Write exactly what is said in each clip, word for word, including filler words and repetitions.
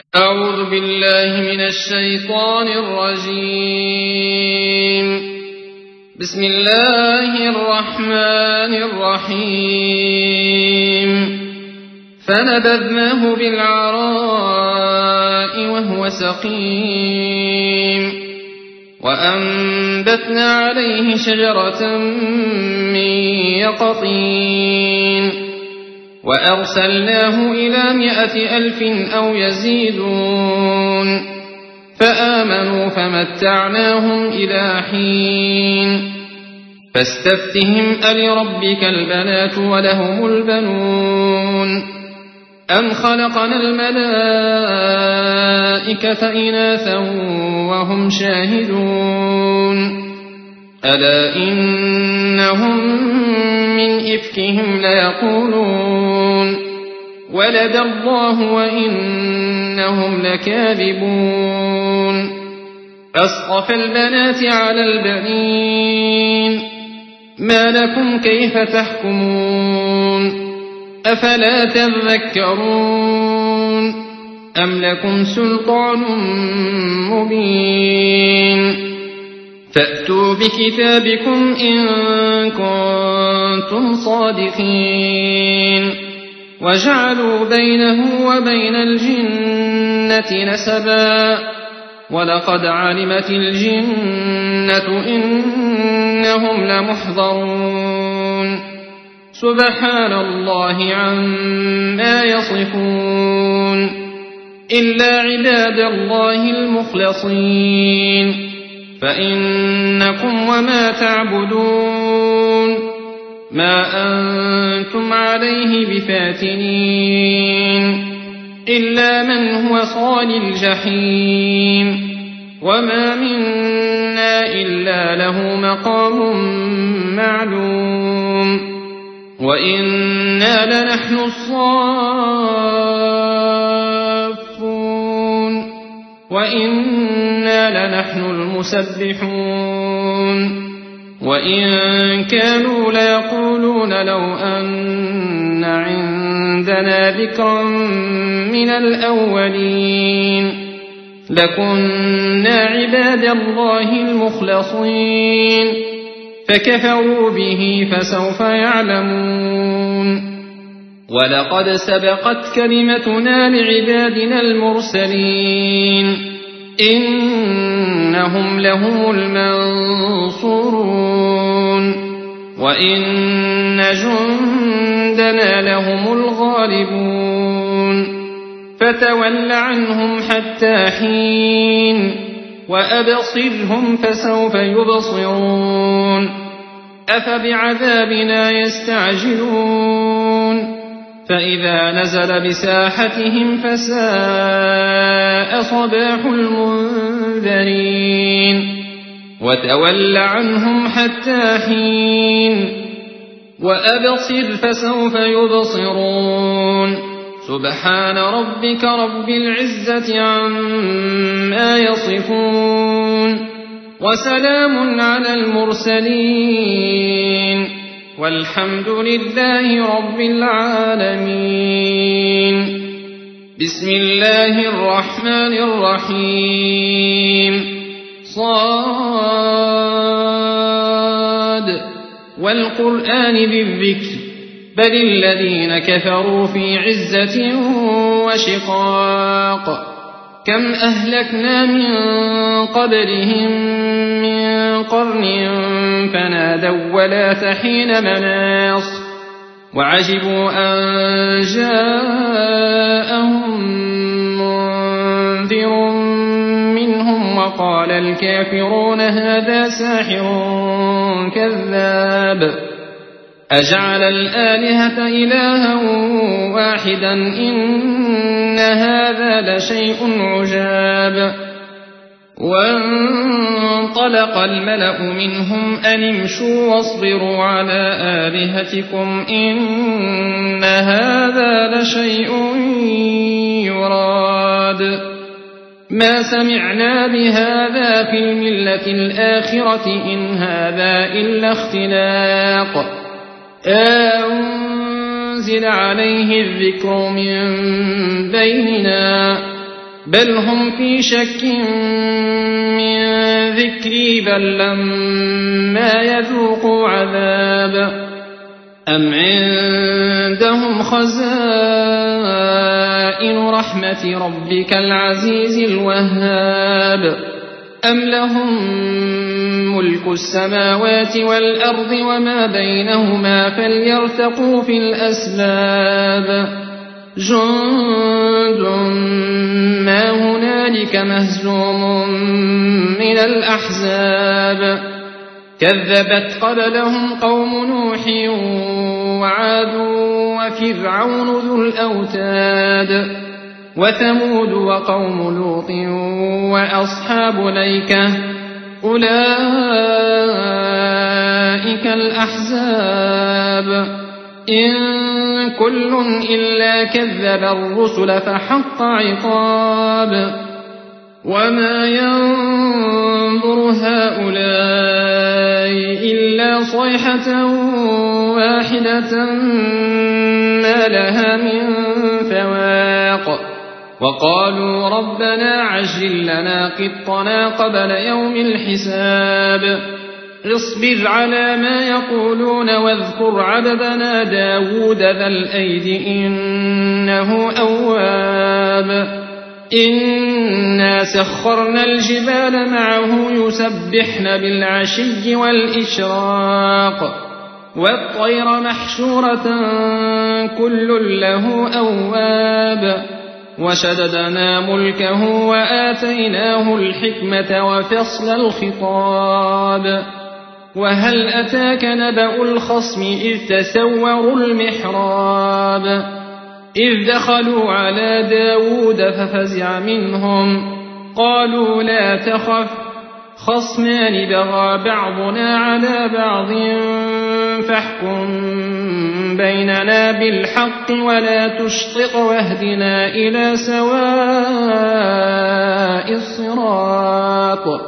أعوذ بالله من الشيطان الرجيم. بسم الله الرحمن الرحيم. فنبذناه بالعراء وهو سقيم وأنبتنا عليه شجرة من يقطين وأرسلناه إلى مائة ألف أو يزيدون فآمنوا فمتعناهم إلى حين فاستفتهم ألربك البنات ولهم البنون أم خلقنا الملائكة إناثا وهم شاهدون ألا إنهم من إفكهم ليقولون ولد الله وإنهم لكاذبون أصطفى البنات على البنين ما لكم كيف تحكمون أفلا تذكرون أم لكم سلطان مبين فأتوا بكتابكم إن كنتم صادقين وجعلوا بينه وبين الجنة نسبا ولقد علمت الجنة إنهم لمحضرون سبحان الله عما يصفون إلا عباد الله المخلصين فإنكم وما تعبدون ما أنتم عليه بفاتنين إلا من هو صال الجحيم وما منا إلا له مقام معلوم وإنا لنحن الصافون وإنا لنحن المسبحون وإن كانوا ليقولون لو أن عندنا ذكرا من الأولين لكنا عباد الله المخلصين فكفروا به فسوف يعلمون ولقد سبقت كلمتنا لعبادنا المرسلين إنهم لهم المنصورون وإن جندنا لهم الغالبون فتول عنهم حتى حين وأبصرهم فسوف يبصرون أفبعذابنا يستعجلون فإذا نزل بساحتهم فساء صباح المنذرين وتول عنهم حتى حين وأبصر فسوف يبصرون سبحان ربك رب العزة عما يصفون وسلام على المرسلين والحمد لله رب العالمين. بسم الله الرحمن الرحيم. صاد والقرآن بالذكر بل الذين كفروا في عزة وشقاق كم أهلكنا من قبلهم من قرن فنادوا ولا تحين مناص وعجبوا أن جاءهم منذر منهم وقال الكافرون هذا ساحر كذاب أجعل الآلهة إلها واحدا إن هذا لشيء عجاب وانطلق الملأ منهم أن امشوا واصبروا على آلهتكم إن هذا لشيء يراد ما سمعنا بهذا في الملة الآخرة إن هذا إلا اختلاق أنزل عليه الذكر من بيننا بل هم في شك من ذكري بل لما يذوقوا عذاب أم عندهم خزائن رحمة ربك العزيز الوهاب أم لهم ملك السماوات والأرض وما بينهما فليرتقوا في الأسباب جند ما هنالك مهزوم من الأحزاب كذبت قبلهم قوم نوح وعاد وفرعون ذو الأوتاد وثمود وقوم لوط وأصحاب الأيكة أولئك الأحزاب إن كل إلا كذب الرسل فحق عقاب وما ينظر هؤلاء إلا صيحة واحدة ما لها من فواق وقالوا ربنا عجل لنا قطنا قبل يوم الحساب اصبر على ما يقولون واذكر عبدنا داود ذا الأيد إنه أواب إنا سخرنا الجبال معه يسبحن بالعشي والإشراق والطير محشورة كل له أواب وشددنا ملكه وآتيناه الحكمة وفصل الخطاب وهل أتاك نبأ الخصم إذ تسوروا المحراب إذ دخلوا على داود ففزع منهم قالوا لا تخف خصمان بغى بعضنا على بعض فاحكم بيننا بالحق ولا تشطط واهدنا إلى سواء الصراط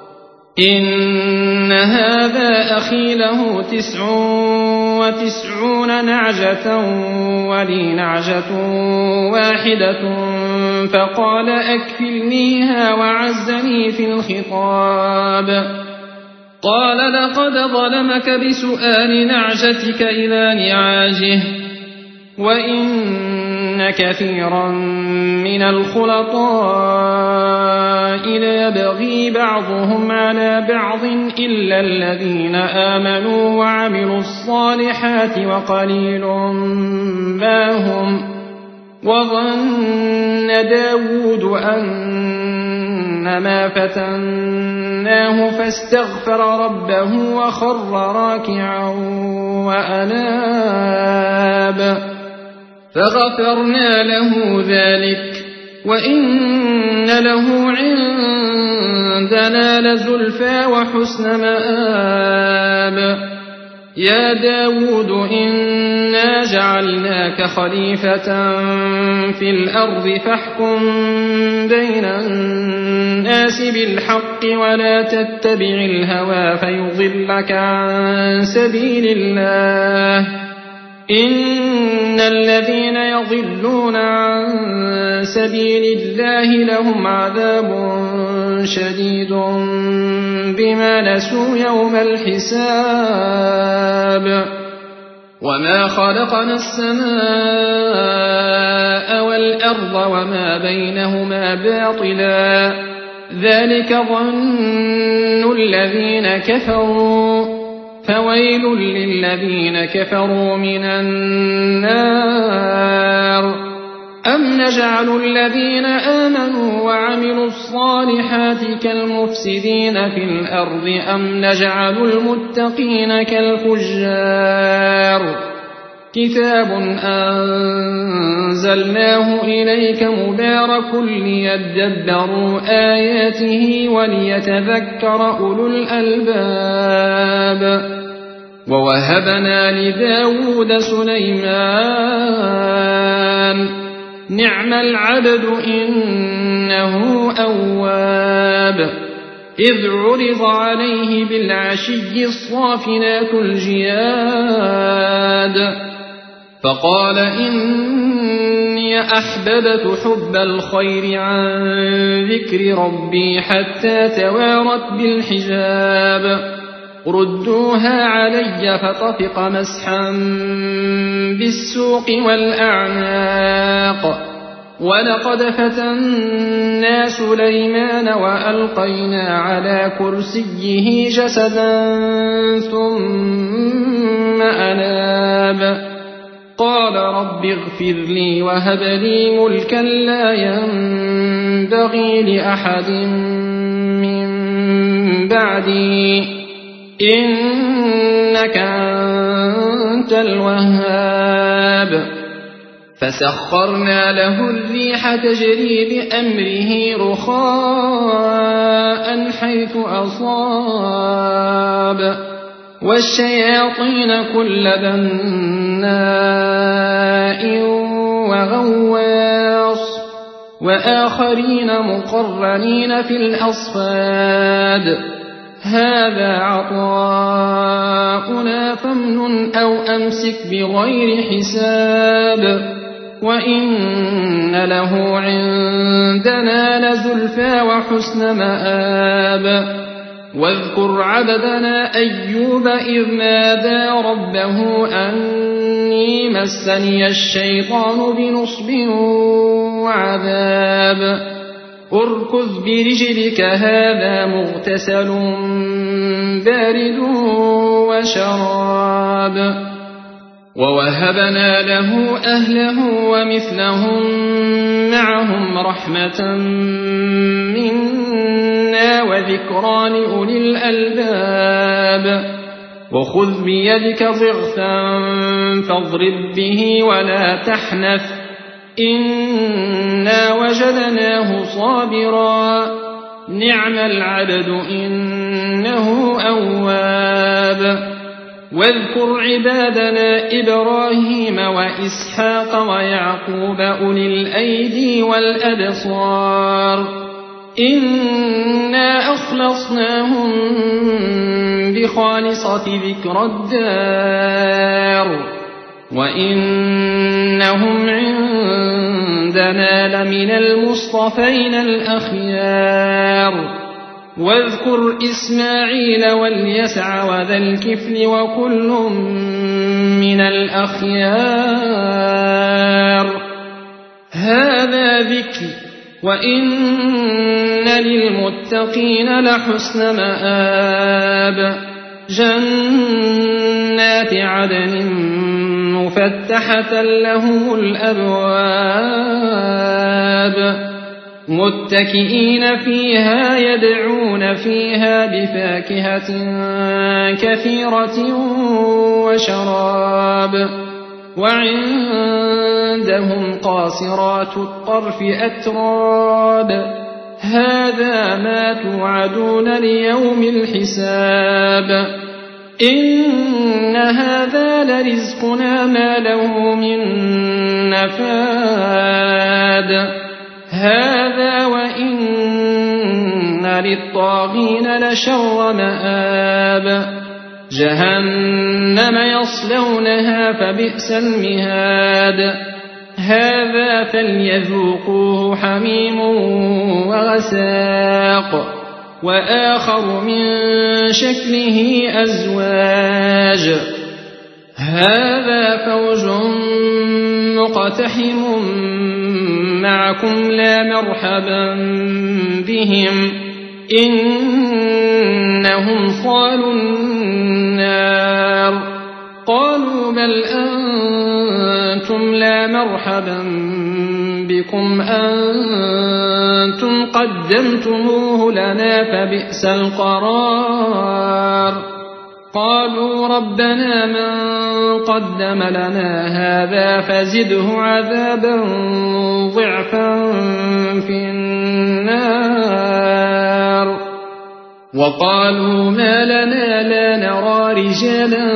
إن هذا أخي له تسع وتسعون نعجة ولي نعجة واحدة فقال أكفلنيها وعزني في الخطاب قال لقد ظلمك بسؤال نعجتك إلى نعاجه وإن كثيرا من الخلطاء ليبغي بعضهم على بعض إلا الذين آمنوا وعملوا الصالحات وقليل ما هم وظن داود أنما فتناه فاستغفر ربه وخر راكعا وأناب فغفرنا له ذلك وإن له عندنا لزلفى وحسن مآب يا داود إنا جعلناك خليفة في الأرض فاحكم بين الناس بالحق ولا تتبع الهوى فيضلك عن سبيل الله إن الذين يضلون عن سبيل الله لهم عذاب شديد بما نسوا يوم الحساب وما خلقنا السماء والأرض وما بينهما باطلا ذلك ظن الذين كفروا فويل للذين كفروا من النار أم نجعل الذين آمنوا وعملوا الصالحات كالمفسدين في الأرض أم نجعل المتقين كالفجار كتاب أنزلناه إليك مبارك ليدبروا آياته وليتذكر أولو الألباب ووهبنا لداود سليمان نعم العبد إنه أواب إذ عرض عليه بالعشي الصافنات الجياد فقال إني أحببت حب الخير عن ذكر ربي حتى توارت بالحجاب ردوها علي فطفق مسحا بالسوق والأعناق ولقد فتنا سليمان وألقينا على كرسيه جسدا ثم أناب قال رب اغفر لي وهب لي ملكا لا ينبغي لأحد من بعدي إنك أنت الوهاب فسخرنا له الريح تجري بأمره رخاء حيث أصاب والشياطين كل بناء وغواص وآخرين مقرنين في الأصفاد هذا عطاؤنا فامنن أو أمسك بغير حساب وإن له عندنا لزلفى وحسن مآب واذكر عبدنا أيوب إذ نادى ربه أني مسني الشيطان بنصب وعذاب اركض برجلك هذا مغتسل بارد وشراب ووهبنا له أهله ومثلهم معهم رحمة منا وذكرى لأولي الألباب وخذ بيدك ضغثا فاضرب به ولا تحنث إنا وجدناه صابرا نعم العبد إنه أواب واذكر عبادنا إبراهيم وإسحاق ويعقوب أولي الأيدي والأبصار إنا أخلصناهم بخالصة ذكر الدار وإنهم عندنا لمن المصطفين الأخيار واذكر إسماعيل واليسع وذا الكفل وكل من الأخيار هذا ذكر وإن للمتقين لحسن مآب جنات عدن مفتحة لهم الأبواب متكئين فيها يدعون فيها بفاكهة كثيرة وشراب وعندهم قاصرات الطرف أتراب هذا ما توعدون ليوم الحساب إن هذا لرزقنا ما له من نفاد هذا وإن للطاغين لشر مآب جهنم يصلونها فبئس المهاد هذا فليذوقوه حميم وغساق وآخر من شكله أزواج هذا فوج مقتحم معكم لا مرحبا بهم إنهم صالوا النار قالوا بل أنتم لا مرحبا بكم أنتم قدمتموه لنا فبئس القرار قالوا ربنا من قدم لنا هذا فزده عذابا ضعفا في النار وقالوا ما لنا لا نرى رجالا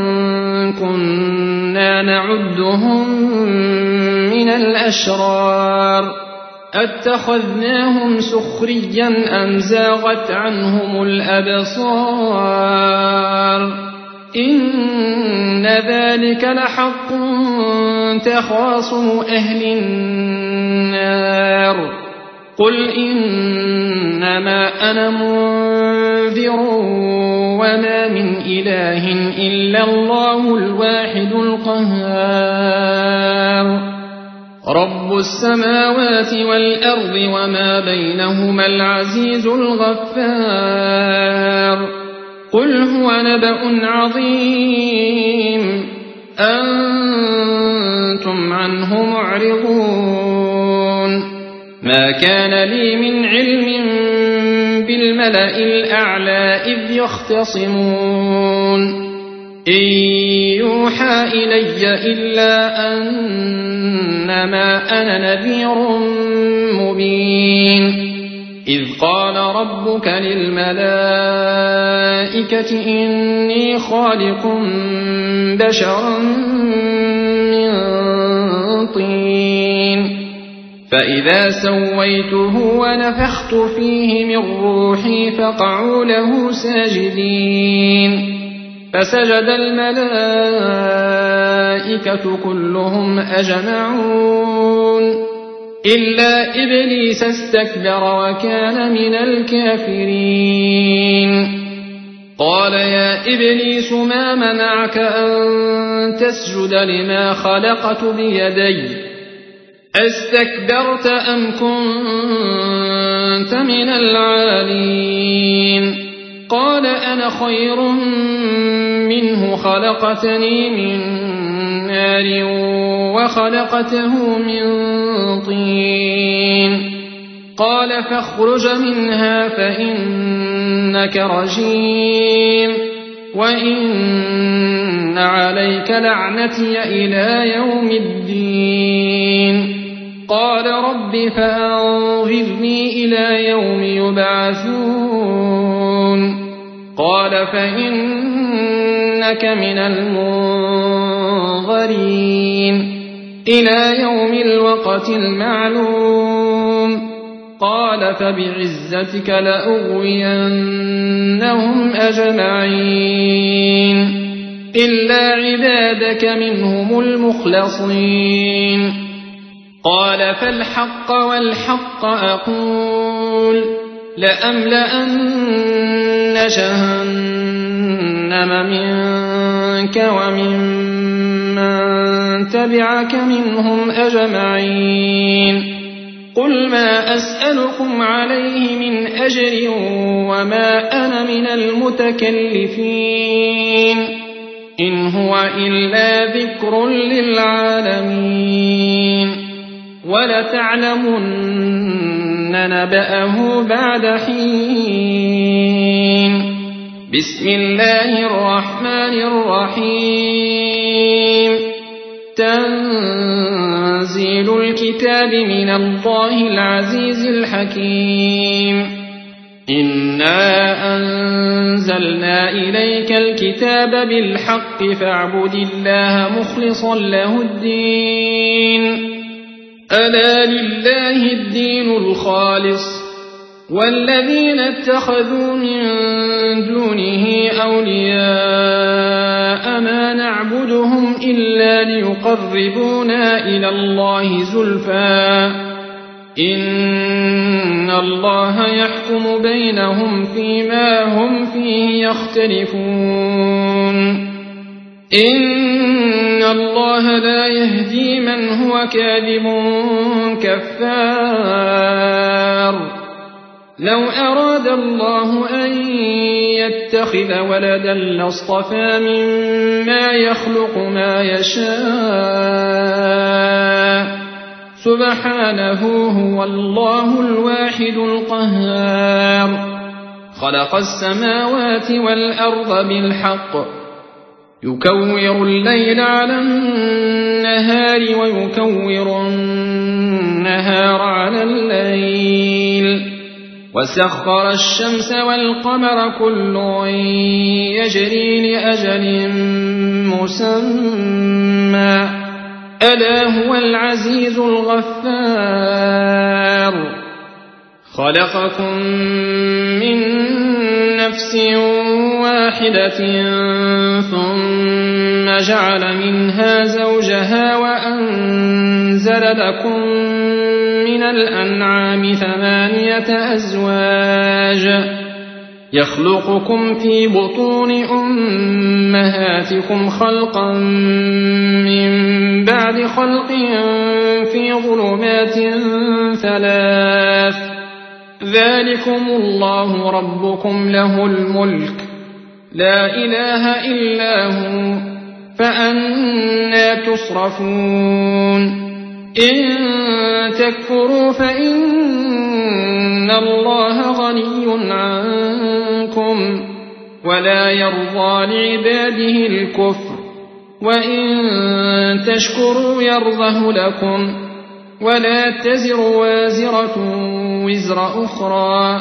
كنا نعدهم من الأشرار أتخذناهم سخريا أم زاغت عنهم الأبصار إن ذلك لحق تخاصم أهل النار قل إنما أنا منذر وما من إله إلا الله الواحد القهار رب السماوات والأرض وما بينهما العزيز الغفار قل هو نبأ عظيم أنتم عنه معرضون ما كان لي من علم بالملأ الأعلى إذ يختصمون إن يوحى إلي إلا أنما أنا نذير مبين إذ قال ربك للملائكة إني خالق بشرا من طين فإذا سويته ونفخت فيه من روحي فقعوا له ساجدين فسجد الملائكة كلهم أجمعون إلا إبليس استكبر وكان من الكافرين قال يا إبليس ما منعك أن تسجد لما خلقت بيدي استكبرت أم كنت من العالين قال أنا خير منه خلقتني من نار وخلقته من طين قال فاخرج منها فإنك رجيم وإن عليك لعنتي إلى يوم الدين قال رب فأنظرني إلى يوم يبعثون قال فإنك من المنظرين إلى يوم الوقت المعلوم قال فبعزتك لأغوينهم أجمعين إلا عبادك منهم المخلصين قال فالحق والحق أقول لأملأن جهنم منك وممن تبعك منهم أجمعين قل ما أسألكم عليه من أجر وما أنا من المتكلفين إن هو إلا ذكر للعالمين ولتعلمن نبأه بعد حين بسم الله الرحمن الرحيم تنزيل الكتاب من الله العزيز الحكيم إنا أنزلنا إليك الكتاب بالحق فاعبد الله مخلصا له الدين ألا لله الدين الخالص والذين اتخذوا من دونه أولياء ما نعبدهم إلا ليقربونا إلى الله زلفى إن الله يحكم بينهم فيما هم فيه يختلفون إن الله لا يهدي من هو كاذب كفار لو أراد الله أن يتخذ ولدا لاصطفى مما يخلق ما يشاء سبحانه هو الله الواحد القهار خلق السماوات والأرض بالحق يكور الليل على النهار ويكور النهار على الليل وسخر الشمس والقمر كل يجري لأجل مسمى ألا هو العزيز الغفار خلقكم من نفس واحدة ثم جعل منها زوجها وأنزل لكم من الأنعام ثمانية أزواج يخلقكم في بطون أمهاتكم خلقا من بعد خلق في ظلمات ثلاث ذلكم الله ربكم له الملك لا إله إلا هو فأنى تصرفون إن تكفروا فإن الله غني عنكم ولا يرضى لعباده الكفر وإن تشكروا يرضه لكم ولا تزر وازرة وزر أخرى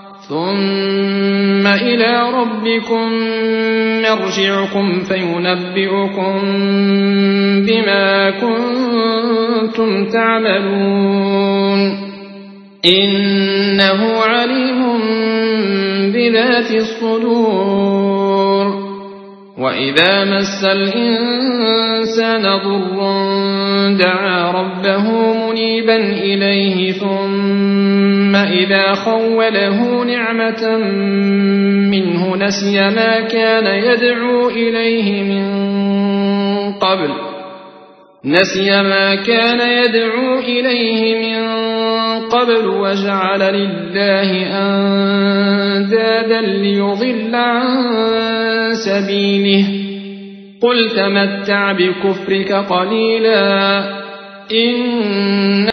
ثم إلى ربكم مرجعكم فينبئكم بما كنتم تعملون إنه عليم بذات الصدور وإذا مس الإنسان ضر دعا ربه منيبا إليه ثم إذا خوله نعمة منه نسي ما كان يدعو إليه من قبل نسي ما كان يدعو إليه من قبل وجعل لله أندادا ليضل عن سبيله قل تمتع بكفرك قليلا إن